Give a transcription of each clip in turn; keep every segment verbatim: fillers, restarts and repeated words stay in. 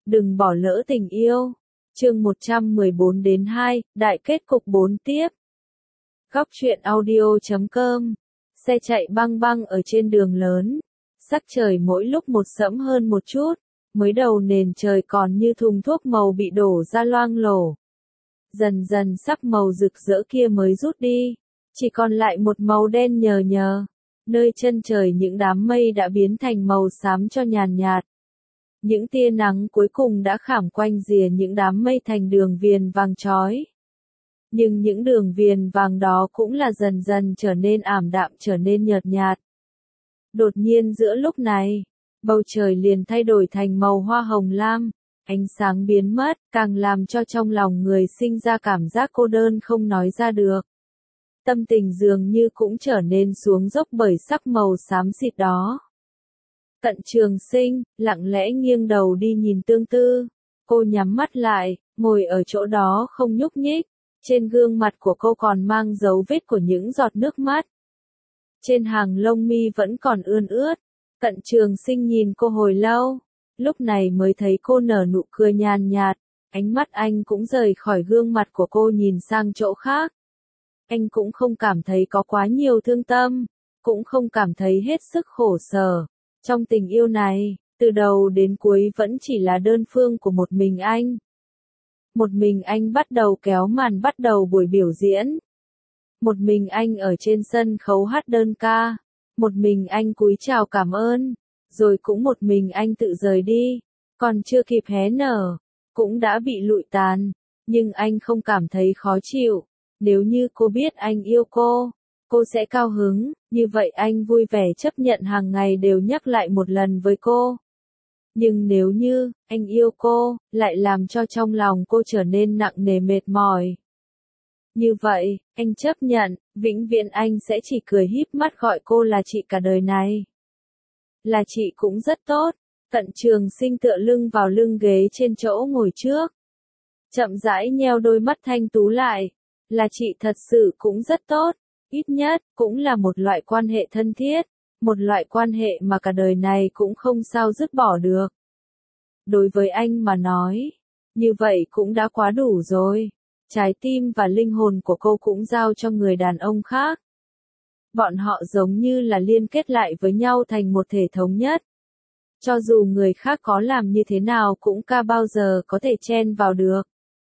Đừng bỏ lỡ tình yêu. Chương một trăm mười bốn đến hai, đại kết cục bốn tiếp. Góc truyện audio chấm com. Xe chạy băng băng ở trên đường lớn. Sắc trời mỗi lúc một sẫm hơn một chút. Mới đầu nền trời còn như thùng thuốc màu bị đổ ra loang lổ. Dần dần sắc màu rực rỡ kia mới rút đi. Chỉ còn lại một màu đen nhờ nhờ. Nơi chân trời những đám mây đã biến thành màu xám cho nhàn nhạt. Những tia nắng cuối cùng đã khảm quanh rìa những đám mây thành đường viền vàng chói. Nhưng những đường viền vàng đó cũng là dần dần trở nên ảm đạm, trở nên nhợt nhạt. Đột nhiên giữa lúc này, bầu trời liền thay đổi thành màu hoa hồng lam, ánh sáng biến mất, càng làm cho trong lòng người sinh ra cảm giác cô đơn không nói ra được. Tâm tình dường như cũng trở nên xuống dốc bởi sắc màu xám xịt đó. Cận Trường Sinh, lặng lẽ nghiêng đầu đi nhìn Tương Tư. Cô nhắm mắt lại, ngồi ở chỗ đó không nhúc nhích. Trên gương mặt của cô còn mang dấu vết của những giọt nước mắt. Trên hàng lông mi vẫn còn ươn ướt. Cận Trường Sinh nhìn cô hồi lâu. Lúc này mới thấy cô nở nụ cười nhàn nhạt. Ánh mắt anh cũng rời khỏi gương mặt của cô nhìn sang chỗ khác. Anh cũng không cảm thấy có quá nhiều thương tâm. Cũng không cảm thấy hết sức khổ sở. Trong tình yêu này, từ đầu đến cuối vẫn chỉ là đơn phương của một mình anh. Một mình anh bắt đầu kéo màn bắt đầu buổi biểu diễn. Một mình anh ở trên sân khấu hát đơn ca. Một mình anh cúi chào cảm ơn. Rồi cũng một mình anh tự rời đi. Còn chưa kịp hé nở, cũng đã bị lụi tàn. Nhưng anh không cảm thấy khó chịu. Nếu như cô biết anh yêu cô, cô sẽ cao hứng, như vậy anh vui vẻ chấp nhận hàng ngày đều nhắc lại một lần với cô. Nhưng nếu như, anh yêu cô, lại làm cho trong lòng cô trở nên nặng nề mệt mỏi. Như vậy, anh chấp nhận, vĩnh viễn anh sẽ chỉ cười híp mắt gọi cô là chị cả đời này. Là chị cũng rất tốt. Cận Trường Sinh tựa lưng vào lưng ghế trên chỗ ngồi trước. Chậm rãi nheo đôi mắt thanh tú lại. Là chị thật sự cũng rất tốt. Ít nhất, cũng là một loại quan hệ thân thiết, một loại quan hệ mà cả đời này cũng không sao dứt bỏ được. Đối với anh mà nói, như vậy cũng đã quá đủ rồi. Trái tim và linh hồn của cô cũng giao cho người đàn ông khác. Bọn họ giống như là liên kết lại với nhau thành một thể thống nhất. Cho dù người khác có làm như thế nào cũng ca bao giờ có thể chen vào được.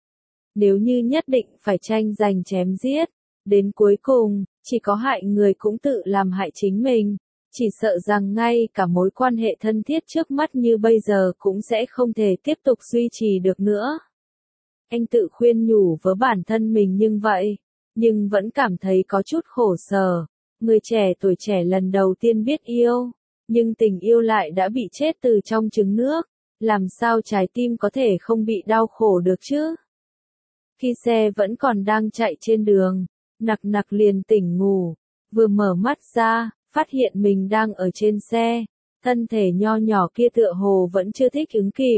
Nếu như nhất định phải tranh giành chém giết, đến cuối cùng, chỉ có hại người cũng tự làm hại chính mình. Chỉ sợ rằng ngay cả mối quan hệ thân thiết trước mắt như bây giờ cũng sẽ không thể tiếp tục duy trì được nữa. Anh tự khuyên nhủ với bản thân mình nhưng vậy, nhưng vẫn cảm thấy có chút khổ sở. Người trẻ tuổi trẻ lần đầu tiên biết yêu, nhưng tình yêu lại đã bị chết từ trong trứng nước. Làm sao trái tim có thể không bị đau khổ được chứ? Khi xe vẫn còn đang chạy trên đường, Nặc Nặc liền tỉnh ngủ, vừa mở mắt ra, phát hiện mình đang ở trên xe, thân thể nho nhỏ kia tựa hồ vẫn chưa thích ứng kịp.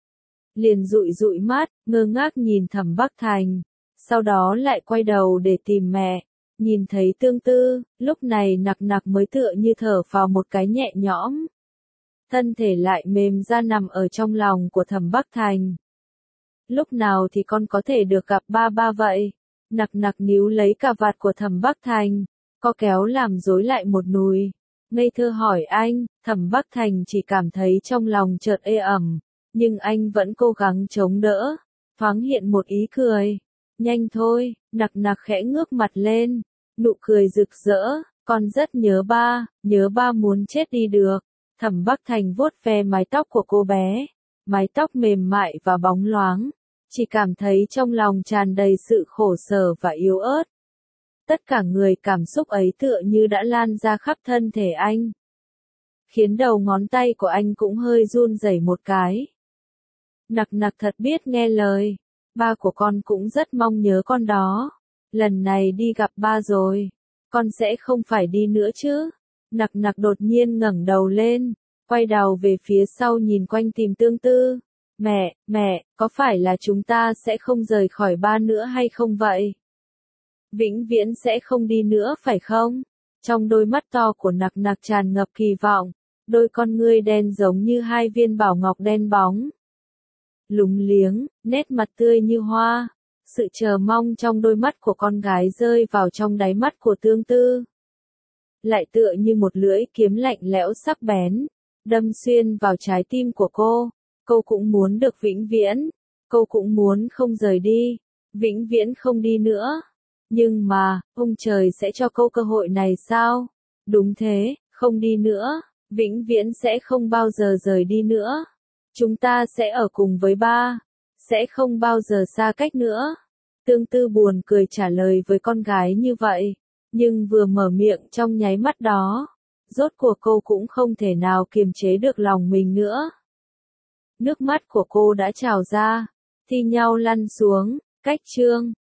Liền dụi dụi mắt, ngơ ngác nhìn Thẩm Bắc Thành, sau đó lại quay đầu để tìm mẹ, nhìn thấy Tương Tư, lúc này Nặc Nặc mới tựa như thở phào một cái nhẹ nhõm. Thân thể lại mềm ra nằm ở trong lòng của Thẩm Bắc Thành. Lúc nào thì con có thể được gặp ba ba vậy? Nặc Nặc níu lấy cà vạt của Thẩm Bắc Thành, co kéo làm rối lại một nùi. Ngây thơ hỏi anh, Thẩm Bắc Thành chỉ cảm thấy trong lòng chợt ê ẩm, nhưng anh vẫn cố gắng chống đỡ, thoáng hiện một ý cười. Nhanh thôi, Nặc Nặc khẽ ngước mặt lên, nụ cười rực rỡ, con rất nhớ ba, nhớ ba muốn chết đi được. Thẩm Bắc Thành vuốt ve mái tóc của cô bé, mái tóc mềm mại và bóng loáng. Chỉ cảm thấy trong lòng tràn đầy sự khổ sở và yếu ớt. Tất cả người cảm xúc ấy tựa như đã lan ra khắp thân thể anh. Khiến đầu ngón tay của anh cũng hơi run rẩy một cái. Nặc Nặc thật biết nghe lời. Ba của con cũng rất mong nhớ con đó. Lần này đi gặp ba rồi. Con sẽ không phải đi nữa chứ. Nặc Nặc đột nhiên ngẩng đầu lên. Quay đầu về phía sau nhìn quanh tìm Tương Tư. Mẹ, mẹ, có phải là chúng ta sẽ không rời khỏi ba nữa hay không vậy? Vĩnh viễn sẽ không đi nữa phải không? Trong đôi mắt to của Nặc Nặc tràn ngập kỳ vọng, đôi con ngươi đen giống như hai viên bảo ngọc đen bóng. lúng liếng, nét mặt tươi như hoa. Sự chờ mong trong đôi mắt của con gái rơi vào trong đáy mắt của Tương Tư. Lại tựa như một lưỡi kiếm lạnh lẽo sắc bén, đâm xuyên vào trái tim của cô. Cô cũng muốn được vĩnh viễn. Cô cũng muốn không rời đi. Vĩnh viễn không đi nữa. Nhưng mà, ông trời sẽ cho cô cơ hội này sao? Đúng thế, không đi nữa. Vĩnh viễn sẽ không bao giờ rời đi nữa. Chúng ta sẽ ở cùng với ba. Sẽ không bao giờ xa cách nữa. Tương Tư buồn cười trả lời với con gái như vậy. Nhưng vừa mở miệng trong nháy mắt đó, rốt cuộc cô cũng không thể nào kiềm chế được lòng mình nữa. Nước mắt của cô đã trào ra, thi nhau lăn xuống. Cách chương